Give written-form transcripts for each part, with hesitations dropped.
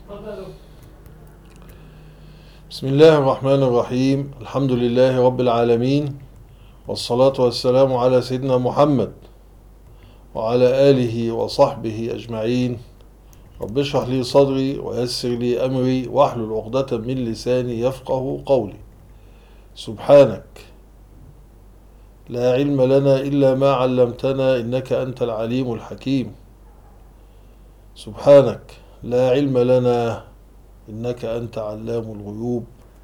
بسم الله الرحمن الرحيم. الحمد لله رب العالمين، والصلاة والسلام على سيدنا محمد وعلى آله وصحبه أجمعين. رب اشرح لي صدري ويسر لي أمري واحلل عقدة من لساني يفقه قولي. سبحانك لا علم لنا إلا ما علمتنا إنك أنت العليم الحكيم. سبحانك لا علم لنا إنك أنت علام الغيوب.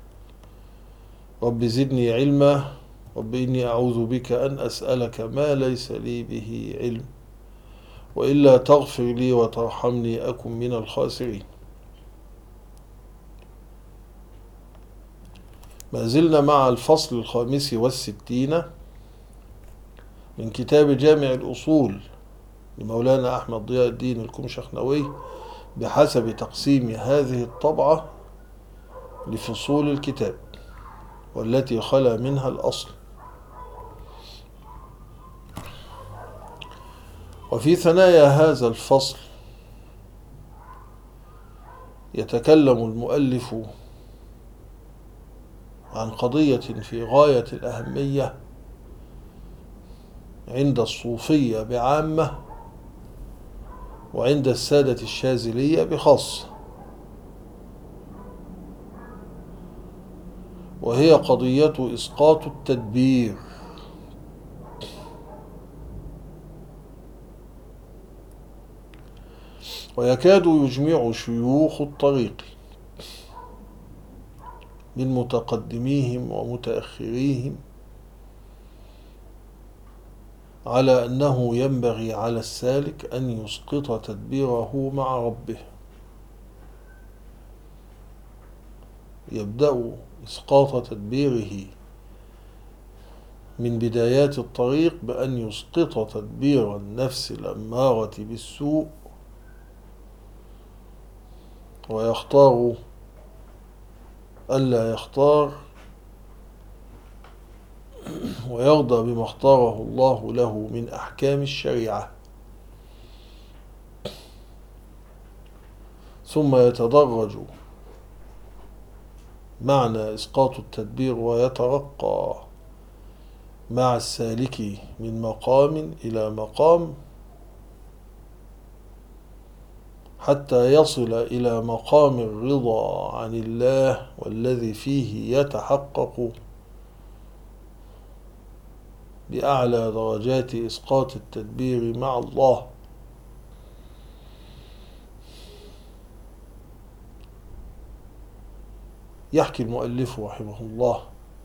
رب زدني علما. رب إني أعوذ بك أن أسألك ما ليس لي به علم، وإلا تغفر لي وترحمني أكن من الخاسرين. ما زلنا مع الفصل 65 من كتاب جامع الأصول لمولانا أحمد ضياء الدين الكمشخنوي، بحسب تقسيم هذه الطبعة لفصول الكتاب، والتي خلا منها الأصل. وفي ثنايا هذا الفصل يتكلم المؤلف عن قضية في غاية الأهمية عند الصوفية بعامة، وعند السادة الشاذلية بخاصة، وهي قضية إسقاط التدبير. ويكاد يجمع شيوخ الطريق من متقدميهم ومتأخريهم على أنه ينبغي على السالك أن يسقط تدبيره مع ربه. يبدأ إسقاط تدبيره من بدايات الطريق بأن يسقط تدبير النفس الأمارة بالسوء، ويختار ألا يختار، ويرضى بما اختاره الله له من أحكام الشريعة، ثم يتدرج معنى إسقاط التدبير ويترقى مع السالك من مقام إلى مقام، حتى يصل إلى مقام الرضا عن الله، والذي فيه يتحقق بأعلى درجات إسقاط التدبير مع الله. يحكي المؤلف رحمه الله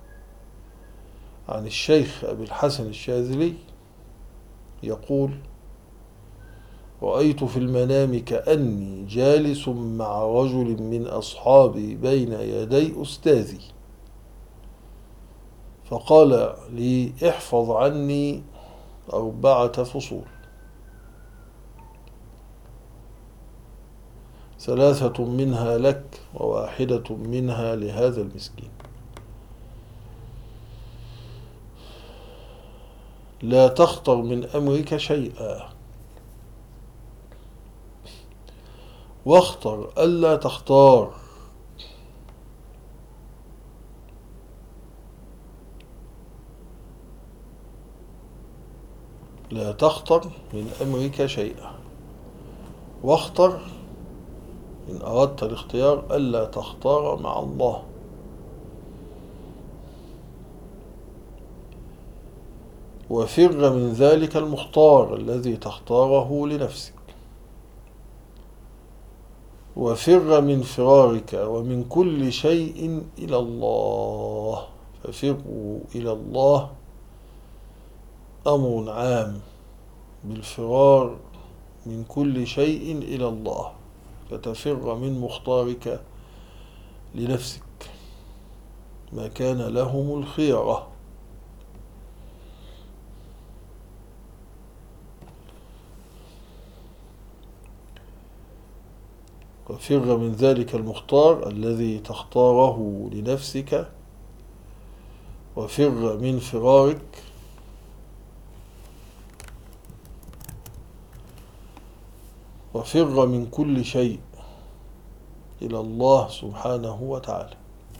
عن الشيخ أبي الحسن الشاذلي يقول: رأيت في المنام كأني جالس مع رجل من أصحابي بين يدي أستاذي، فقال لي: احفظ عني 4 فصول، 3 منها لك و1 منها لهذا المسكين. لا تخطر من أمرك شيئا، واختر ألا تختار. لا تخطر من أمرك شيئا، واختر إن أردت الاختيار ألا تختار مع الله. وفر من ذلك المختار الذي تختاره لنفسك، وفر من فرارك ومن كل شيء إلى الله. ففروا إلى الله أمر عام بالفرار من كل شيء إلى الله، فتفر من مختارك لنفسك ما كان لهم الخيرة. وفر من ذلك المختار الذي تختاره لنفسك، وفر من فرارك وفر من كل شيء إلى الله سبحانه وتعالى.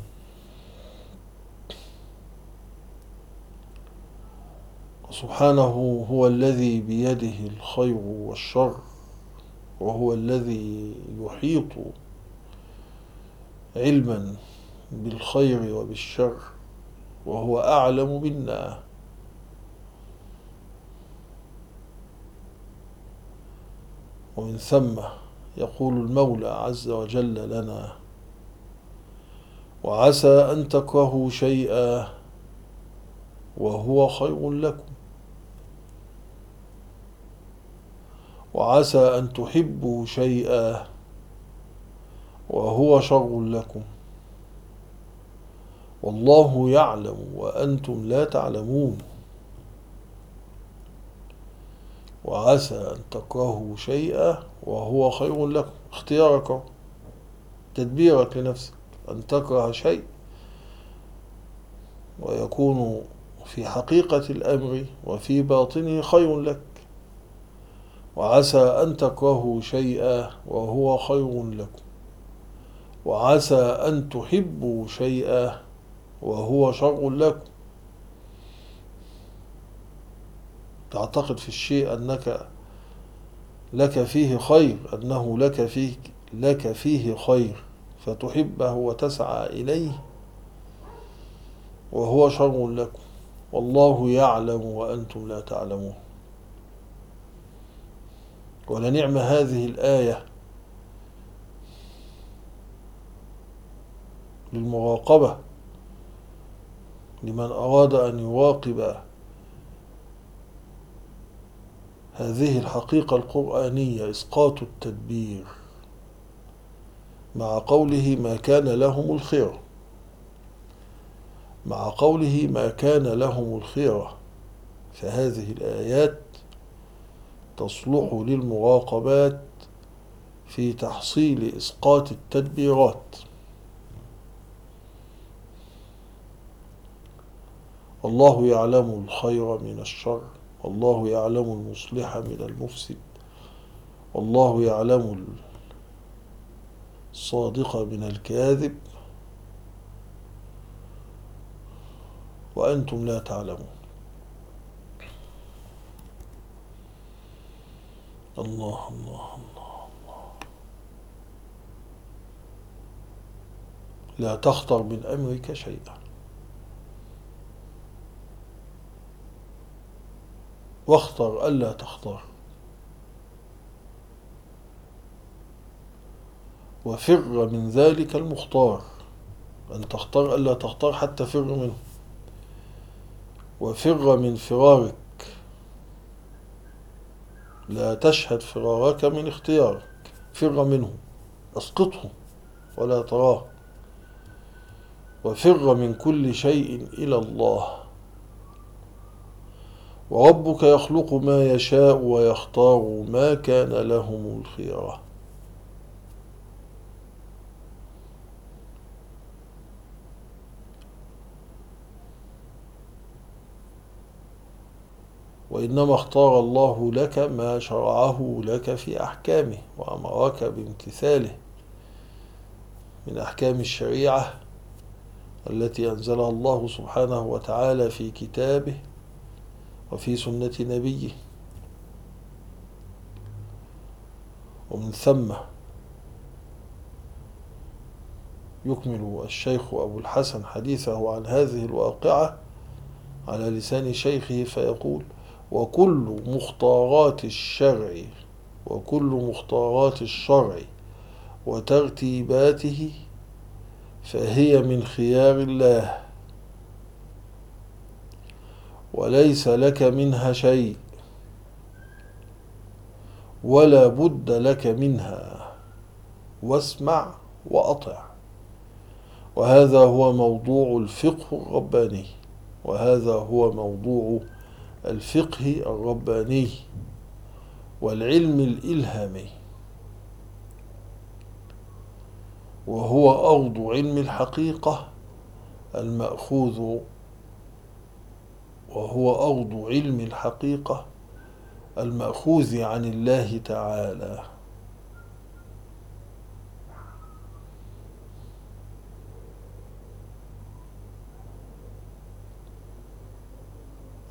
سبحانه هو الذي بيده الخير والشر، وهو الذي يحيط علما بالخير وبالشر، وهو أعلم منا. ومن ثم يقول المولى عز وجل لنا: وعسى أن تكرهوا شيئا وهو خير لكم، وعسى أن تحبوا شيئا وهو شر لكم، والله يعلم وأنتم لا تعلمون. وعسى أن تكرهوا شيئا وهو خير لكم، اختيارك، تدبيرك لنفسك، أن تكره شيء ويكون في حقيقة الأمر وفي باطنه خير لك، وعسى أن تكرهوا شيئا وهو خير لكم، وعسى أن تحبوا شيئا وهو شر لكم. تعتقد في الشيء أنك لك فيه خير، أنه لك فيه خير، فتحبه وتسعى إليه، وهو شر لكم، والله يعلم وأنتم لا تعلمون. ولنعم هذه الآية للمراقبة لمن أراد أن يراقب هذه الحقيقة القرآنية، إسقاط التدبير، مع قوله ما كان لهم الخيرة، مع قوله ما كان لهم الخيرة. فهذه الآيات تصلح للمراقبات في تحصيل إسقاط التدبيرات. الله يعلم الخير من الشر، والله يعلم المصلح من المفسد، والله يعلم الصادق من الكاذب، وأنتم لا تعلمون. الله الله الله. لا تخطر من أمرك شيئا، واختر ألا تختار، وفر من ذلك المختار. أن تختار ألا تختار حتى فر منه، وفر من فرارك، لا تشهد فرارك من اختيارك، فر منه، اسقطه ولا تراه. وفر من كل شيء إلى الله، وربك يخلق ما يشاء ويختار ما كان لهم الخيرة. وإنما اختار الله لك ما شرعه لك في أحكامه وأمرك بامتثاله من أحكام الشريعة التي أنزلها الله سبحانه وتعالى في كتابه وفي سنة نبيه. ومن ثم يكمل الشيخ أبو الحسن حديثه عن هذه الواقعة على لسان شيخه فيقول: وكل مختارات الشرع وترتيباته فهي من خيار الله، وليس لك منها شيء، ولا بد لك منها، واسمع وأطع. وهذا هو موضوع الفقه الرباني، وهذا هو موضوع الفقه الرباني والعلم الإلهامي، وهو أرض علم الحقيقة المأخوذ عن الله تعالى.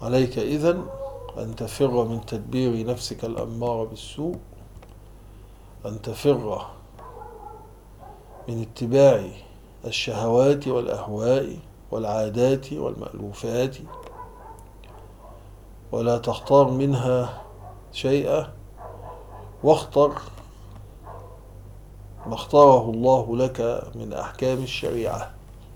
عليك إذن أن تفر من تدبير نفسك الأمارة بالسوء، أن تفر من اتباع الشهوات والأهواء والعادات والمألوفات، ولا تختار منها شيئا، واختر ما اختاره الله لك من أحكام الشريعة.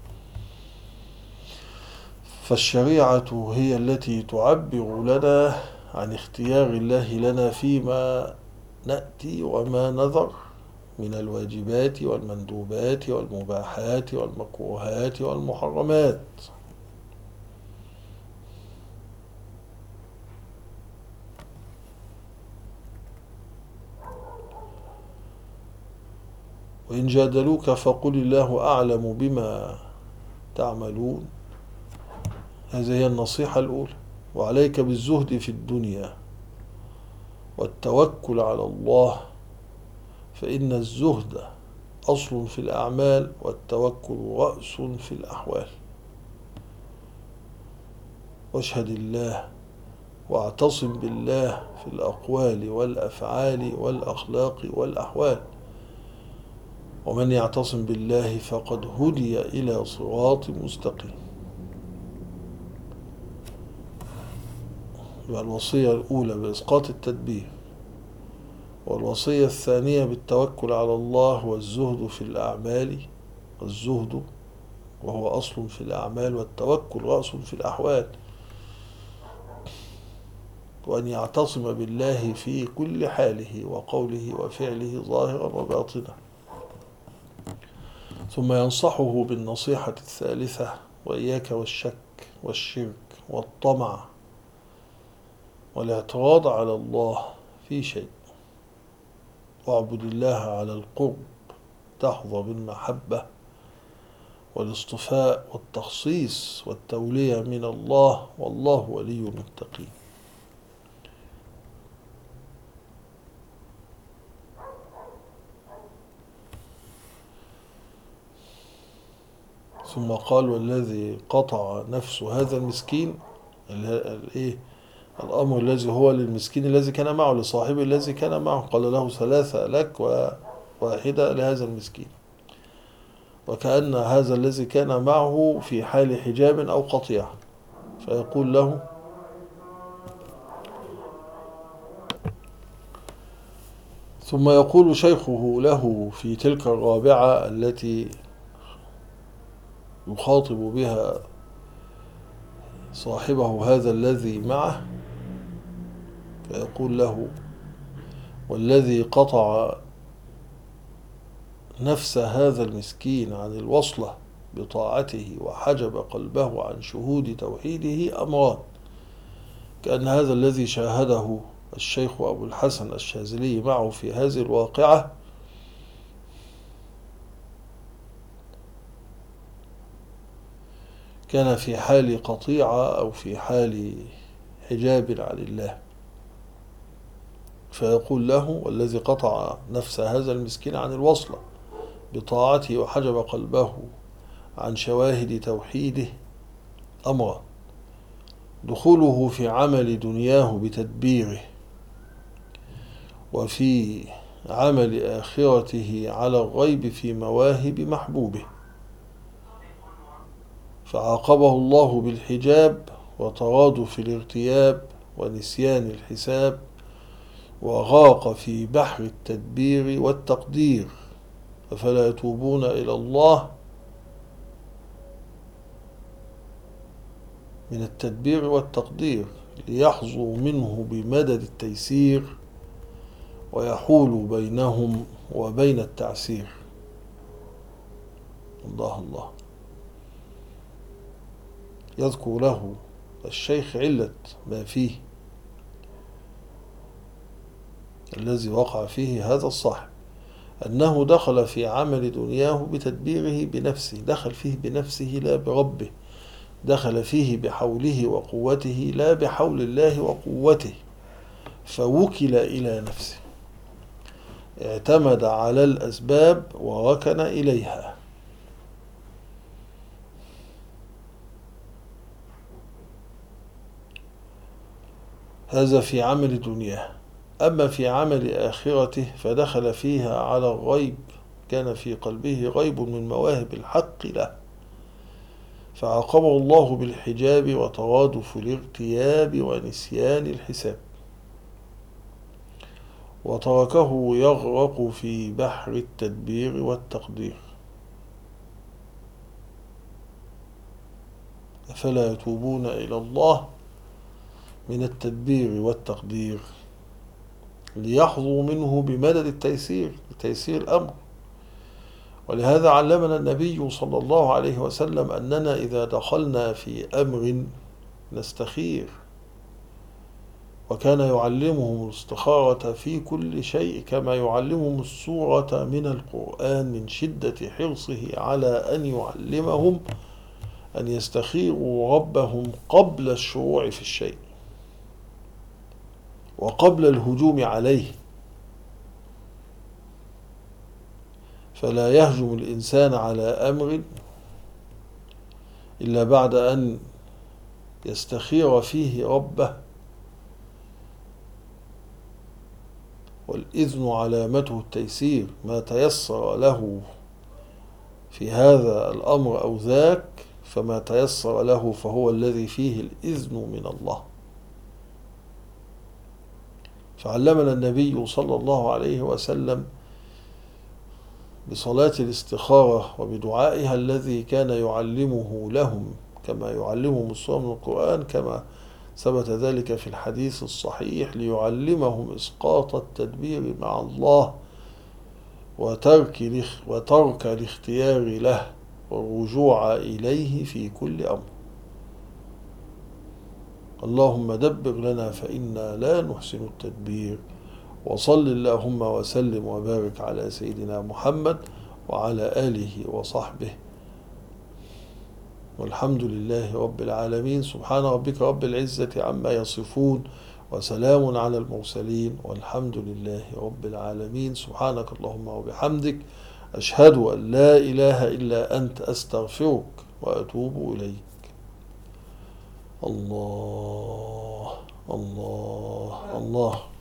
فالشريعة هي التي تعبر لنا عن اختيار الله لنا فيما نأتي وما نذر من الواجبات والمندوبات والمباحات والمكروهات والمحرمات. وإن جادلوك فقل الله أعلم بما تعملون. هذه هي النصيحة الأولى. وعليك بالزهد في الدنيا والتوكل على الله، فإن الزهد أصل في الأعمال والتوكل رأس في الأحوال. واشهد الله واعتصم بالله في الأقوال والأفعال والأخلاق والأحوال، ومن يعتصم بالله فقد هدي إلى صراط مستقيم. الوصية الأولى بإسقاط التدبير، والوصية الثانية بالتوكل على الله والزهد في الأعمال. الزهد وهو أصل في الأعمال، والتوكل رأس في الأحوال. وأن يعتصم بالله في كل حاله وقوله وفعله ظاهرا وباطنا. ثم ينصحه بالنصيحة الثالثة: وإياك والشك والشرك والطمع والاعتراض على الله في شيء. واعبد الله على القرب تحظى بالمحبة والاصطفاء والتخصيص والتولية من الله، والله ولي المتقين. ثم قال: والذي قطع نفس هذا المسكين، الأمر الذي هو للمسكين الذي كان معه، لصاحبه الذي كان معه. قال له: 3 لك وواحدة لهذا المسكين. وكأن هذا الذي كان معه في حال حجاب أو قطيعة، فيقول له: ثم يقول شيخه له في تلك الرابعة التي يخاطب بها صاحبه هذا الذي معه، فيقول له: والذي قطع نفس هذا المسكين عن الوصلة بطاعته وحجب قلبه عن شهود توحيده أمران. كأن هذا الذي شاهده الشيخ أبو الحسن الشاذلي معه في هذه الواقعة كان في حال قطيعة أو في حال حجاب عن الله. فيقول له: والذي قطع نفس هذا المسكين عن الوصلة بطاعته وحجب قلبه عن شواهد توحيده أمرا: دخوله في عمل دنياه بتدبيره، وفي عمل آخرته على الغيب في مواهب محبوبه. فعاقبه الله بالحجاب وترادف الارتياب ونسيان الحساب، وغاق في بحر التدبير والتقدير. أفلا يتوبون إلى الله من التدبير والتقدير ليحظوا منه بمدد التيسير ويحول بينهم وبين التعسير. الله الله. يذكر له الشيخ علة ما فيه الذي وقع فيه هذا الصاحب، أنه دخل في عمل دنياه بتدبيره بنفسه، دخل فيه بنفسه لا بربه، دخل فيه بحوله وقوته لا بحول الله وقوته، فوكل إلى نفسه، اعتمد على الأسباب وركن إليها. هذا في عمل دنياه. أما في عمل آخرته فدخل فيها على الغيب، كان في قلبه غيب من مواهب الحق له، فعاقبه الله بالحجاب وترادف الارتياب ونسيان الحساب، وتركه يغرق في بحر التدبير والتقدير. أفلا يتوبون إلى الله من التدبير والتقدير ليحظوا منه بمدد التيسير، لتيسير الأمر. ولهذا علمنا النبي صلى الله عليه وسلم أننا إذا دخلنا في أمر نستخير، وكان يعلمهم الاستخارة في كل شيء كما يعلمهم السورة من القرآن من شدة حرصه على أن يعلمهم أن يستخيروا ربهم قبل الشروع في الشيء وقبل الهجوم عليه. فلا يهجم الإنسان على أمر إلا بعد أن يستخير فيه ربه، والإذن علامته التيسير، ما تيسر له في هذا الأمر أو ذاك فما تيسر له فهو الذي فيه الإذن من الله. فعلمنا النبي صلى الله عليه وسلم بصلاة الاستخارة وبدعائها الذي كان يعلمه لهم كما يعلمهم السورة من القرآن، كما ثبت ذلك في الحديث الصحيح، ليعلمهم إسقاط التدبير مع الله وترك الاختيار له والرجوع إليه في كل أمر. اللهم دبر لنا فإنا لا نحسن التدبير. وصل اللهم وسلم وبارك على سيدنا محمد وعلى آله وصحبه، والحمد لله رب العالمين. سبحان ربك رب العزة عما يصفون، وسلام على المرسلين، والحمد لله رب العالمين. سبحانك اللهم وبحمدك، أشهد أن لا إله إلا أنت، أستغفرك وأتوب إليك. الله الله الله.